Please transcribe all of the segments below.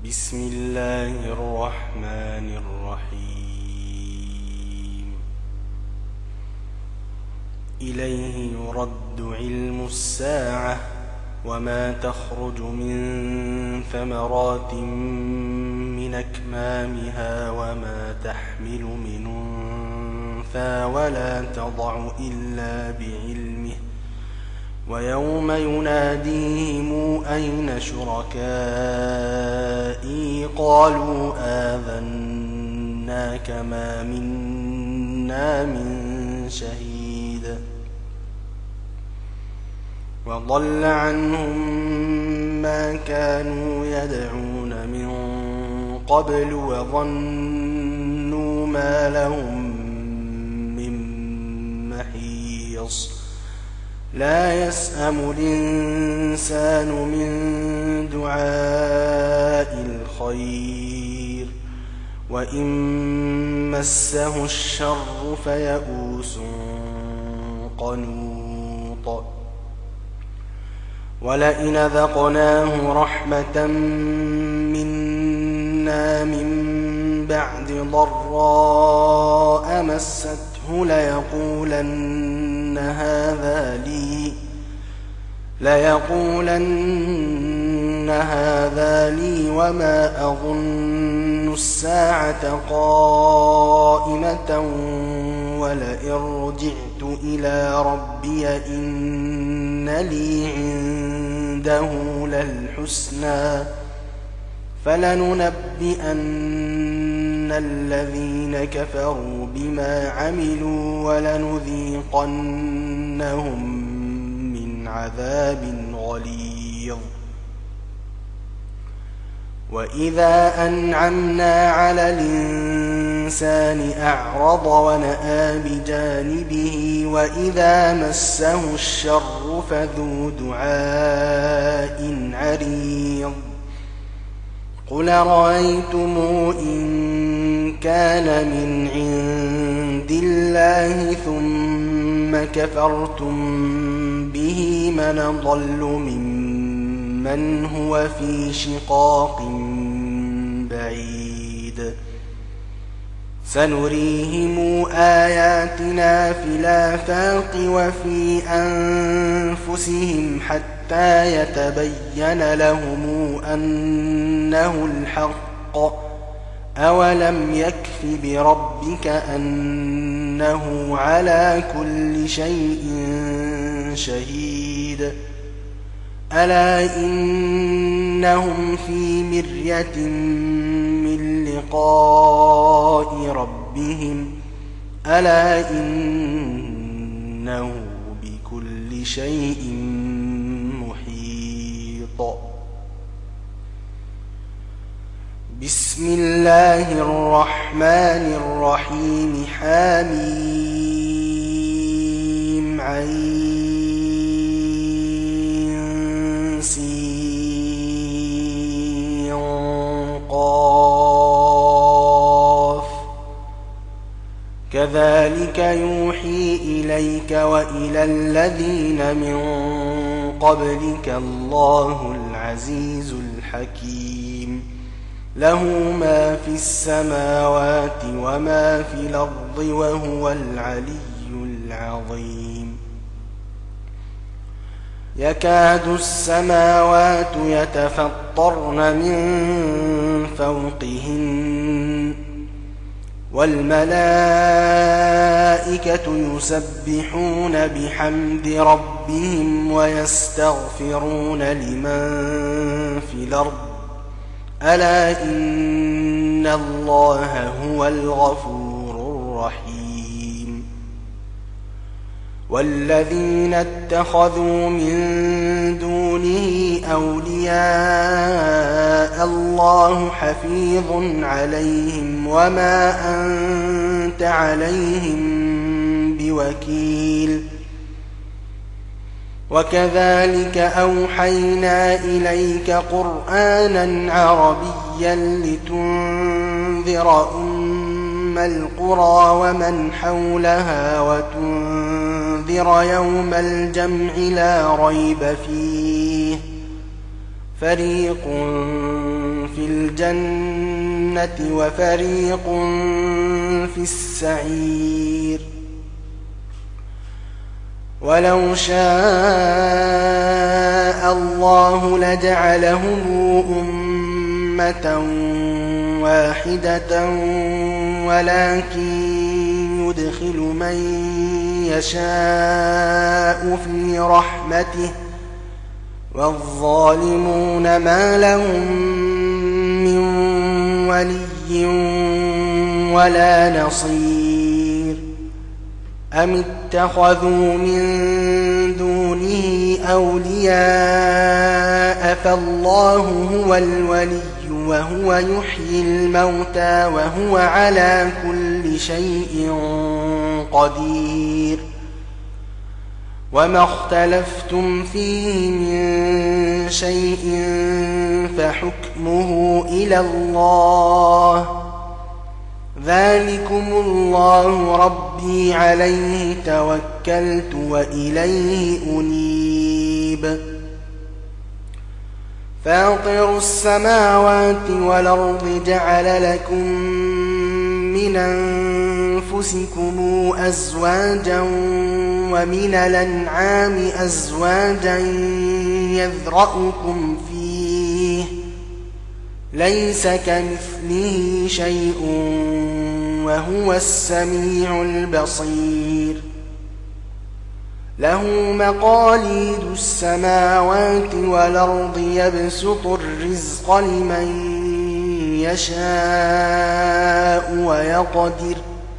بسم الله الرحمن الرحيم. إليه يرد علم الساعة وما تخرج من ثمرات من أكمامها وما تحمل من أنثى ولا تضع إلا بعلمه، ويوم يناديهم أين شركائي قالوا آذناك ما منا من شهيد، وضل عنهم ما كانوا يدعون من قبل وظنوا ما لهم من محيص. لا يسأم الإنسان من دعاء الخير وإن مسه الشر فيئوس قنوط. ولئن ذقناه رحمة منا من بعد ضراء مسته ليقولن هذا لي وما أظن الساعة قائمة ولئن رجعت إلى ربي إن لي عنده للحسنى فلننبئن الذين كفروا بما عملوا ولنذيقنهم من عذاب غليظ. وإذا أنعمنا على الإنسان أعرض ونأى بجانبه وإذا مسه الشر فذو دعاء عريض. قل رأيتم إن كان من عند الله ثم كفرتم به من أضل ممن هو في شقاق بعيد. سنريهم آياتنا في الآفاق وفي أنفسهم حتى يتبين لهم أنه الحق. أولم يكف بربك أنه على كل شيء شهيد. ألا إنهم في مرية من لقاء ربهم ألا إنه بكل شيء محيط. بسم الله الرحمن الرحيم. حميم عين سين قاف. كذلك يوحي إليك وإلى الذين من قبلك الله العزيز الحكيم. له ما في السماوات وما في الأرض وهو العلي العظيم. يكاد السماوات يتفطرن من فوقهن والملائكة يسبحون بحمد ربهم ويستغفرون لمن في الأرض ألا إن الله هو الغفور الرحيم. والذين اتخذوا من دونه أولياء الله حفيظ عليهم وما أنت عليهم بوكيل. وكذلك أوحينا إليك قرآنا عربيا لتنذر أم القرى ومن حولها وتنذر يوم الجمع لا ريب فيه فريق في الجنة وفريق في السعير ولو شاء الله لجعلهم أمة واحدة ولكن يدخل من يشاء في رحمته والظالمون ما لهم من ولي ولا نصير أم اتخذوا من دونه أولياء فالله هو الولي وهو يحيي الموتى وهو على كل شيء قدير وما اختلفتم فيه من شيء فحكمه إلى الله ذلكم الله ربي عليه توكلت وإليه أنيب فاطر السماوات والأرض جعل لكم من أنفسكم أزواجا ومن الأنعام أزواجا يذرأكم فيه ليس كمثله شيء وهو السميع البصير له مقاليد السماوات والأرض يبسط الرزق لمن يشاء ويقدر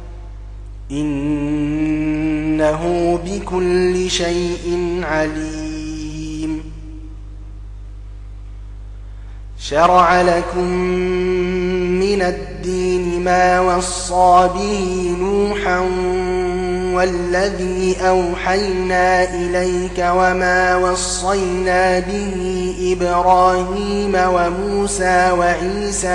إنه بكل شيء عليم شرع لكم من الدين ما وصى به نوحا والذي أوحينا إليك وما وصينا به إبراهيم وموسى وعيسى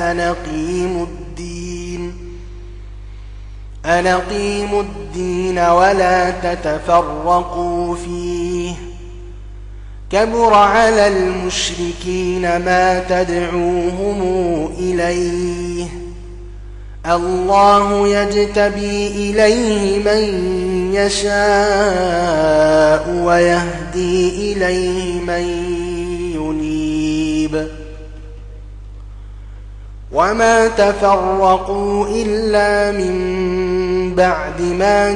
أن أقيموا الدين ولا تتفرقوا فيه كبر على المشركين ما تدعوهم إليه الله يجتبي إليه من يشاء ويهدي إليه من ينيب وما تفرقوا إلا من بعد ما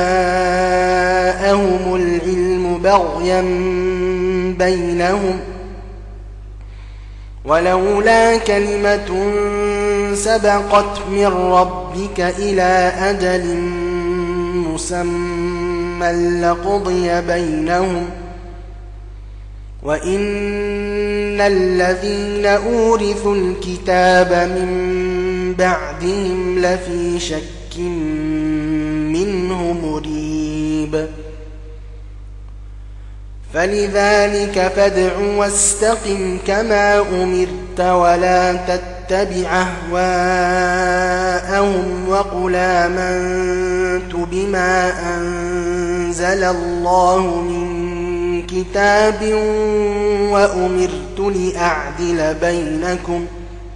جاءهم العلم بغيا بينهم ولولا كلمة سبقت من ربك إلى أجل مسمى لقضي بينهم وإن الذين أورثوا الكتاب من بعدهم لفي شك منه مريب فلذلك فادع واستقم كما أمرت ولا تتبع أهواءهم وقل آمنت بما أنزل الله من كتاب وأمرت لأعدل بينكم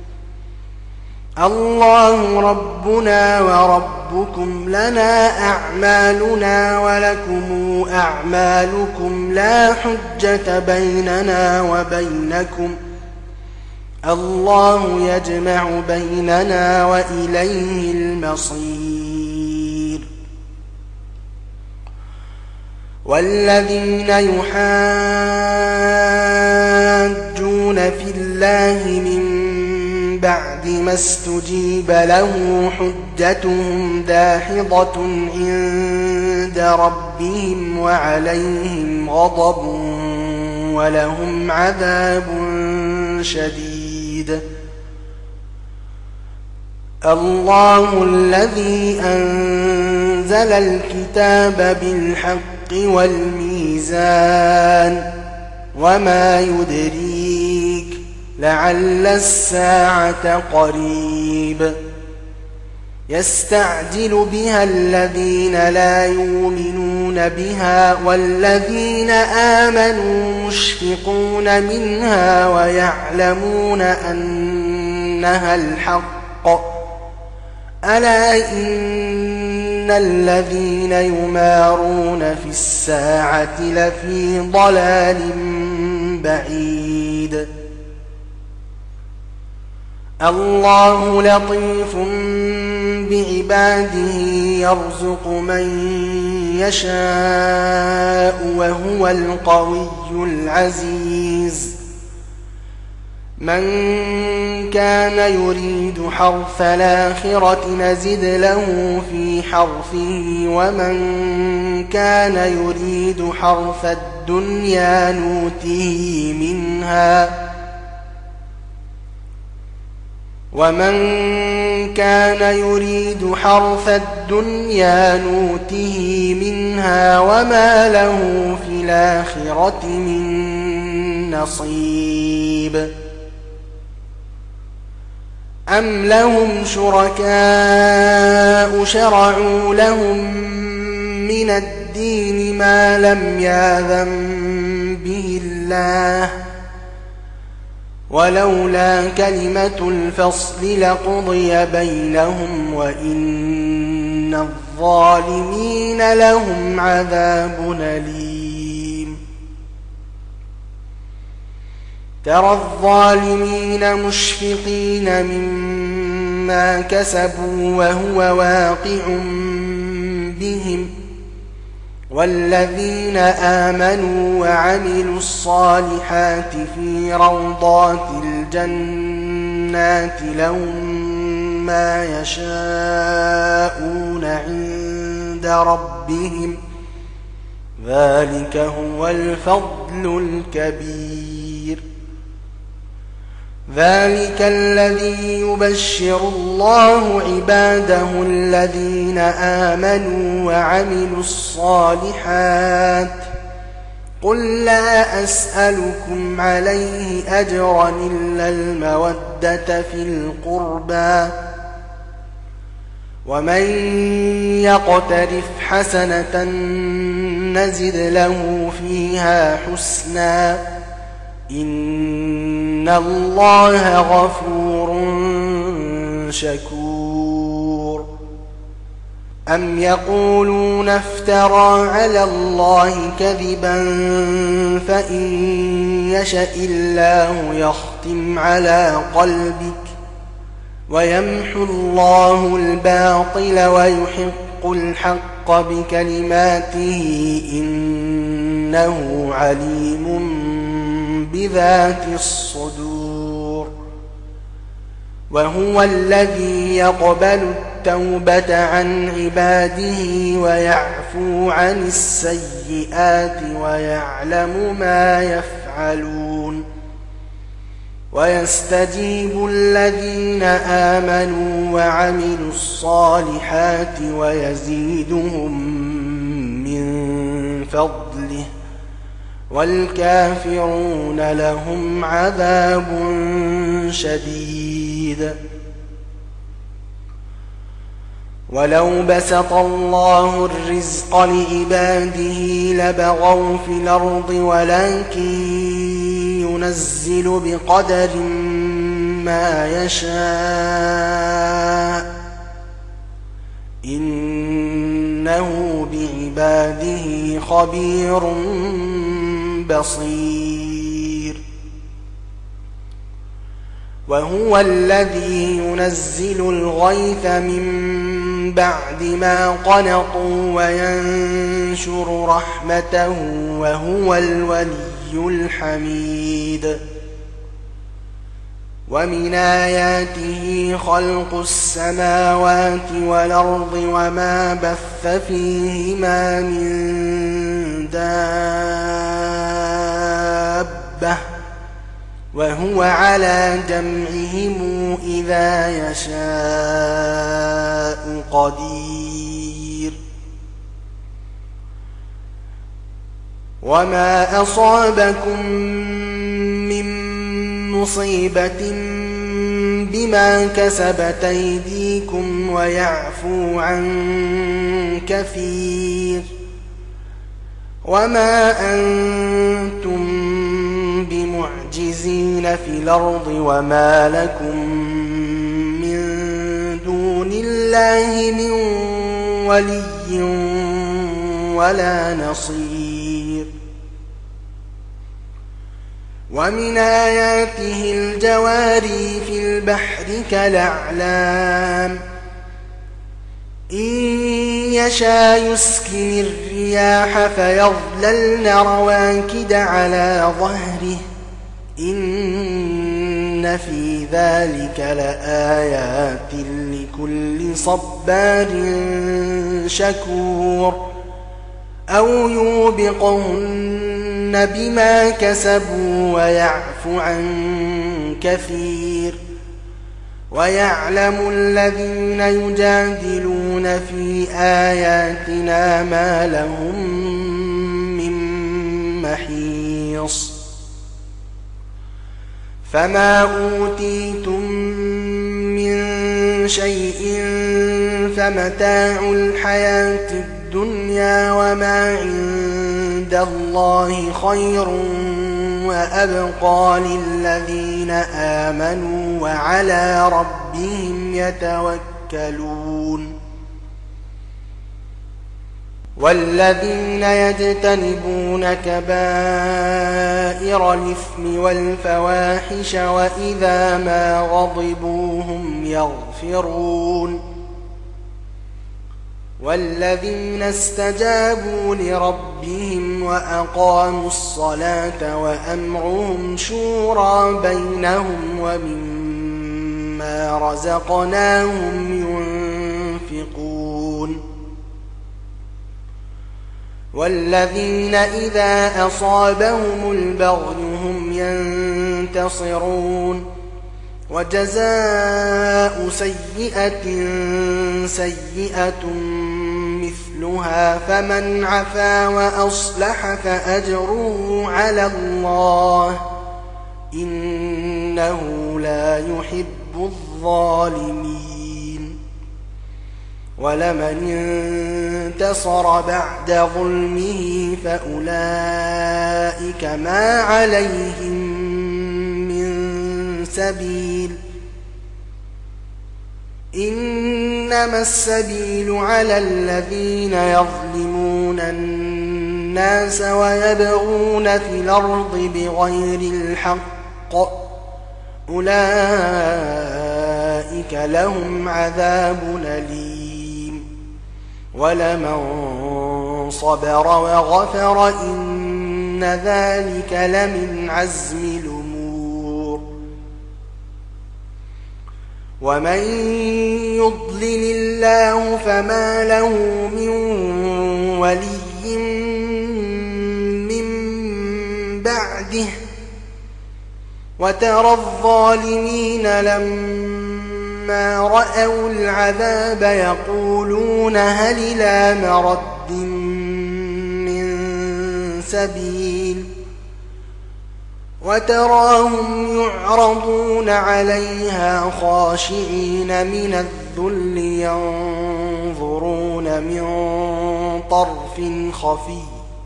الله ربنا وربكم لنا أعمالنا ولكم أعمالكم لا حجة بيننا وبينكم الله يجمع بيننا وإليه المصير والذين يحاجون في الله من بعد ما استجيب له حجتهم داحضة عند ربهم وعليهم غضب ولهم عذاب شديد الله الذي أنزل الكتاب بالحق والميزان وما يدريك لعل الساعة قريب يستعجل بها الذين لا يؤمنون بها والذين آمنوا مشفقون منها ويعلمون أنها الحق ألا إن الذين يمارون في الساعة لفي ضلال بعيد الله لطيف بعباده يرزق من يشاء وهو القوي العزيز من كان يريد حرث الآخرة نزد له في حرثه ومن كان يريد حرث الدنيا نؤته منها وما له في الآخرة من نصيب أم لهم شركاء شرعوا لهم من الدين ما لم يأذن به الله ولولا كلمة الفصل لقضي بينهم وإن الظالمين لهم عذاب أليم ترى الظالمين مشفقين مما كسبوا وهو واقع بهم والذين آمنوا وعملوا الصالحات في روضات الجنات لهم ما يشاءون عند ربهم ذلك هو الفضل الكبير ذلك الذي يبشر الله عباده الذين آمنوا وعملوا الصالحات قل لا أسألكم عليه أجرا إلا المودة في القربى ومن يقترف حسنة نزد له فيها حسنا إن الله غفور شكور أم يقولون افترى على الله كذبا فإن يشأ الله يختم على قلبك ويمحو الله الباطل ويحق الحق بكلماته إنه عليم بذات الصدور وهو الذي يقبل التوبة عن عباده ويعفو عن السيئات ويعلم ما يفعلون ويستجيب الذين آمنوا وعملوا الصالحات ويزيدهم من فضله والكافرون لهم عذاب شديد ولو بسط الله الرزق لعباده لبغوا في الأرض ولكن ينزل بقدر ما يشاء إنه بعباده خبير بصير وهو الذي ينزل الغيث من بعد ما قنطوا وينشر رحمته وهو الولي الحميد ومن آياته خلق السماوات والأرض وما بث فيهما من دابة وهو على جمعهم إذا يشاء قدير وما أصابكم من مصيبة بما كسبت أيديكم ويعفو عن كثير وما أنتم بمعجزين في الأرض وما لكم من دون الله من ولي ولا نصير ومن آياته الجواري في البحر كالأعلام إن يشاء يسكن الرياح فيظللن رواكد على ظهره إن في ذلك لآيات لكل صبار شكور أو يوبقهن بما كسبوا ويعفو عن كثير ويعلم الذين يجادلون في آياتنا ما لهم من محيص فما أوتيتم من شيء فمتاع الحياة الدنيا وما عند الله خير وأبقى للذين آمنوا وعلى ربهم يتوكلون والذين يجتنبون كبائر الإثم والفواحش وإذا ما غضبوا هم يغفرون والذين استجابوا لربهم وأقاموا الصلاة وأمرهم شورى بينهم ومما رزقناهم ينفقون والذين إذا أصابهم البغي هم ينتصرون وجزاء سيئة سيئة مثلها فمن عفا وأصلح فأجره على الله إنه لا يحب الظالمين ولمن انتصر بعد ظلمه فأولئك ما عليهم من سبيل إنما السبيل على الذين يظلمون الناس ويبغون في الأرض بغير الحق أولئك لهم عذاب أليم ولمن صبر وغفر إن ذلك لمن عزم الأمور ومن يضلل الله فما له من ولي من بعده وترى الظالمين لما رأوا العذاب يقولون هل إلى مرد من سبيل وتراهم يعرضون عليها خاشعين من الذل ينظرون من طرف خفي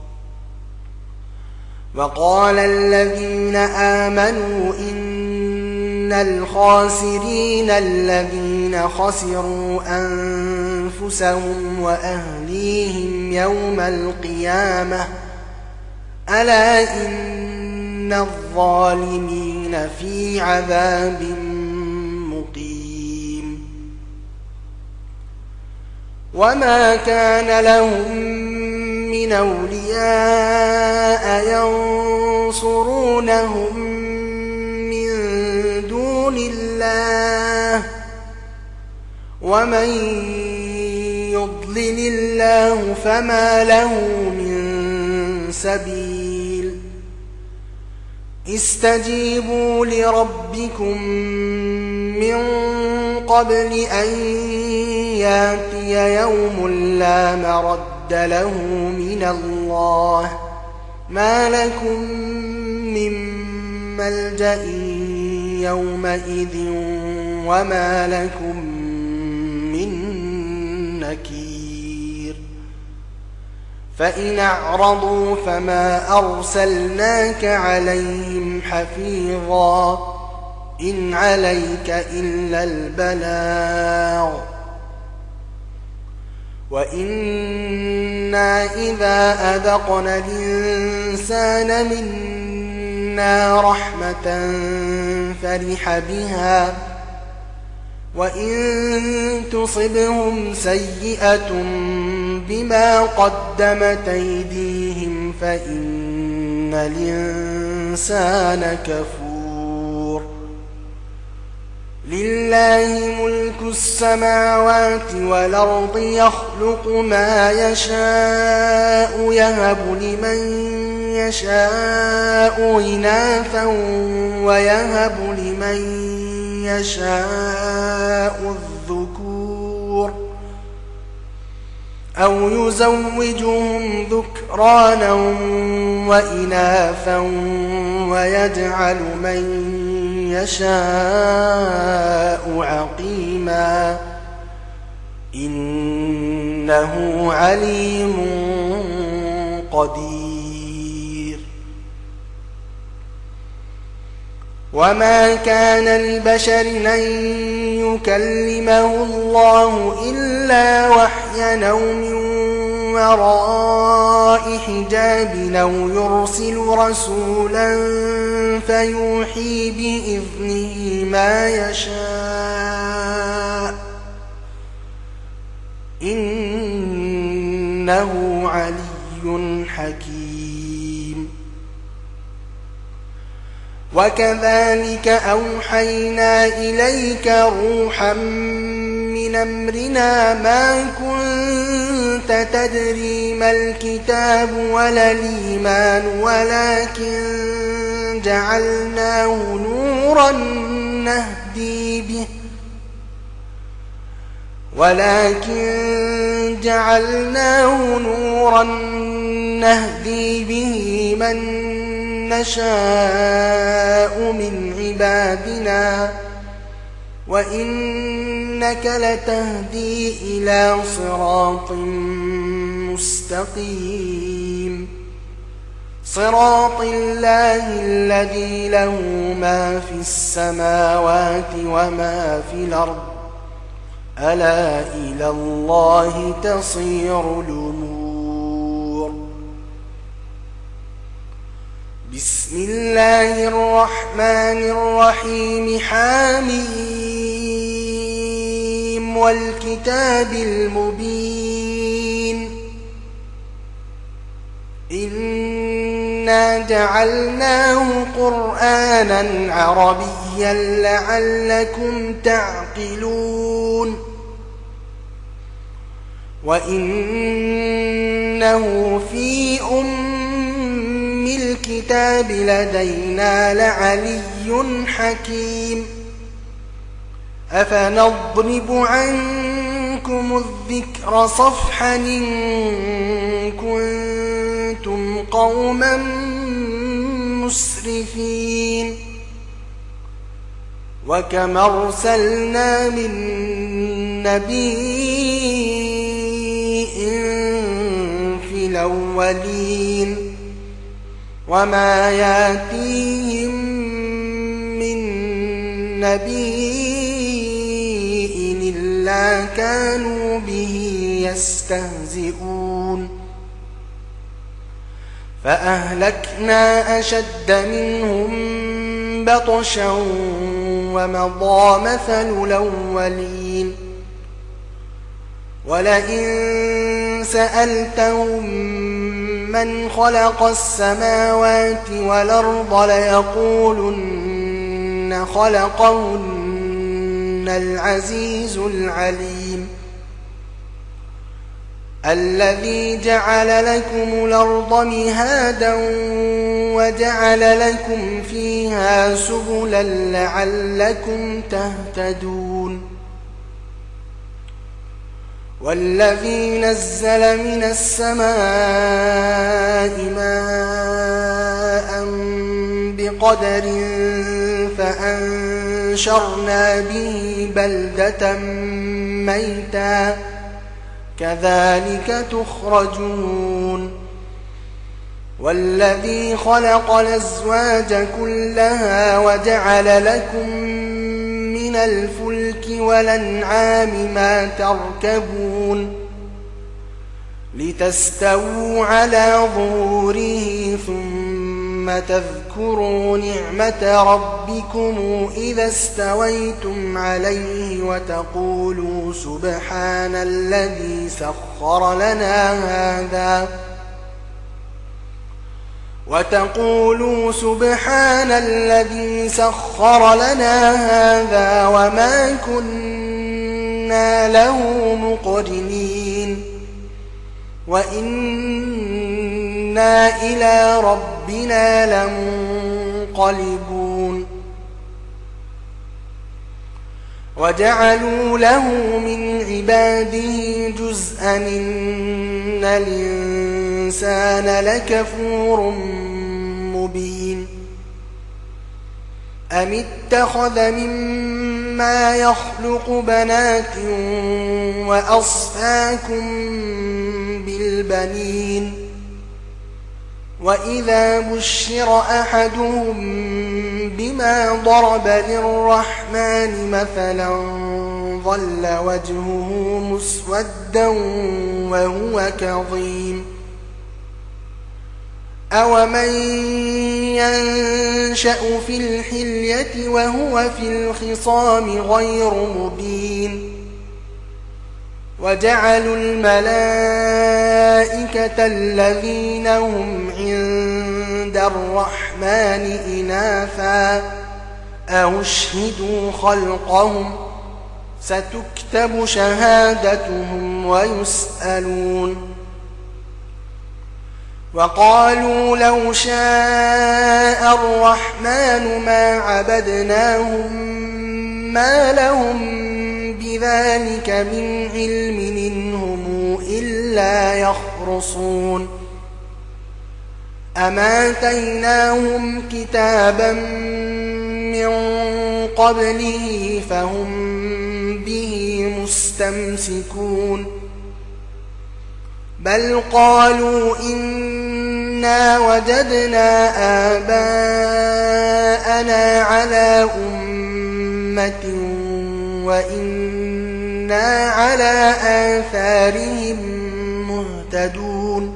وقال الذين آمنوا إن الخاسرين الذين خسروا أنفسهم وأهليهم يوم القيامة ألا إن الظالمين في عذاب مقيم وما كان لهم من أولياء ينصرونهم من دون الله ومن يضلل الله فما له من سبيل استجيبوا لربكم من قبل أن ياتي يوم لا مرد له من الله ما لكم من ملجأ يومئذ وما لكم من نكير فإن أعرضوا فما أرسلناك عليهم حفيظا إن عليك إلا البلاغ وإنا إذا أذقنا الإنسان منا رحمة فرح بها وإن تصبهم سيئة بما قدمت أيديهم فإن الإنسان كفور لله ملك السماوات والأرض يخلق ما يشاء يهب لمن يشاء إناثا ويهب لمن يشاء الذكور أو يزوجهم ذكرانا وإناثا ويجعل من يشاء عقيما إنه عليم قدير وما كان لبشر أن يكلمه الله إلا وحيا أو من وراء حجاب أو يرسل رسولا فيوحي بإذنه ما يشاء إنه علي حكيم وكذلك أوحينا إليك روحا من أمرنا ما كنت تدري ما الكتاب ولا الإيمان ولكن جعلناه نورا نهدي به من نشاء من عبادنا وإنك لتهدي إلى صراط مستقيم صراط الله الذي له ما في السماوات وما في الأرض ألا إلى الله تصير الأمور بسم الله الرحمن الرحيم حاميم والكتاب المبين إنا جعلناه قرآنا عربيا لعلكم تعقلون وإنه في أم الكتاب لدينا لعلي حكيم أفنضرب عنكم الذكر صفحا إن كنتم قوما مسرفين وكم أرسلنا من نبي في الأولين وما ياتيهم من نبي إلا كانوا به يستهزئون فأهلكنا أشد منهم بطشا ومضى مثل الأولين ولئن سألتهم من خلق السماوات والأرض ليقولن خلقهن العزيز العليم الذي جعل لكم الأرض مهادا وجعل لكم فيها سبلا لعلكم تهتدون والذي نزل من السماء ماء بقدر فأنزلنا وأنشرنا به بلدة ميتا كذلك تخرجون والذي خلق الأزواج كلها وجعل لكم من الفلك والأنعام ما تركبون لتستووا على ظهوره ثم تذكروا نعمة ربكم إذا استويتم عليه وتقولوا سبحان الذي سخر لنا هذا وما كنا له مقرنين وإنا إلى ربنا لمنقلبون وجعلوا له من عباده جزءا إن الإنسان لكفور مبين أم اتخذ مما يخلق بنات وأصفاكم بالبنين وإذا بشر أحدهم بما ضرب للرحمن مثلا ظل وجهه مسودا وهو كظيم أومن ينشأ في الحلية وهو في الخصام غير مبين وجعلوا الملائكة الذين هم عند الرحمن إناثا أشهدوا خلقهم ستكتب شهادتهم ويسألون وقالوا لو شاء الرحمن ما عبدناهم ما لهم بذلك من علم إنهم إلا يخرصون أما آتيناهم كتابا من قبله فهم به مستمسكون بل قالوا إنا وجدنا آباءنا على أمة وإنا على آثارهم مهتدون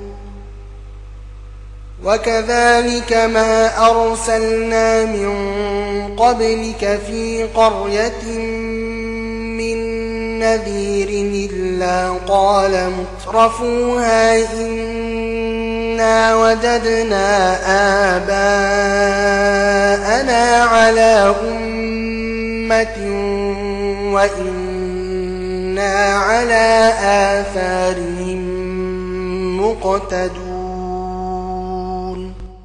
وكذلك ما أرسلنا من قبلك في قرية من نذير إلا قال مترفوها إنا وجدنا آباءنا على أمة وإنا على آثارهم مقتدون